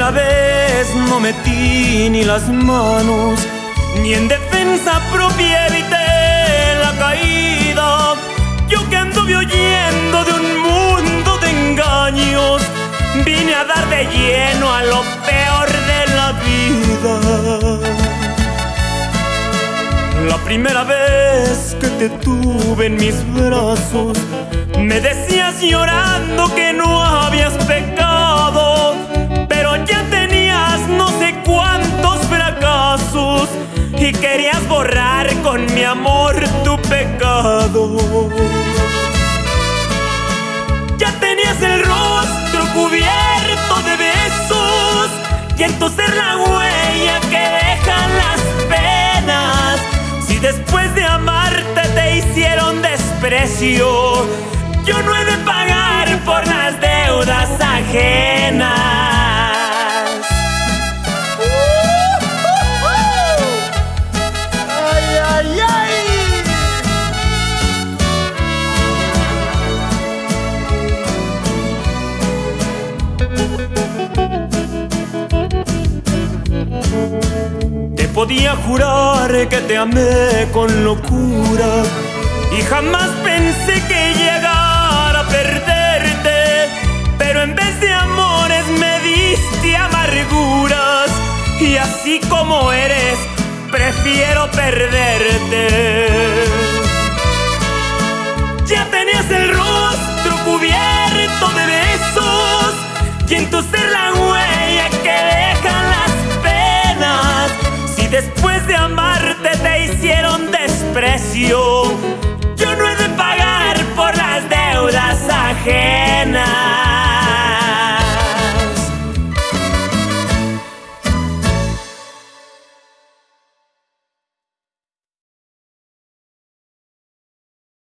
primera vez no metí ni las manos, ni en defensa propia evité la caída. Yo que anduve huyendo de un mundo de engaños, vine a dar de lleno a lo peor de la vida. La primera vez que te tuve en mis brazos, me decías llorando que no habías pecado, pero ya tenías no sé cuántos fracasos y querías borrar con mi amor tu pecado. Ya tenías el rostro cubierto de besos y en tu ser la huella que dejan las penas. Si después de amarte te hicieron desprecio, yo no he de pagar por las deudas ajenas. ¡Ay, ay, ay! Te podía jurar que te amé con locura y jamás pensé que llegara a perderte, pero en vez de amores me diste amarguras y así como eres prefiero perderte. Ya tenías el rostro cubierto de besos y en tu ser la huella que dejan las penas. Si después de amarte te hicieron desprecio,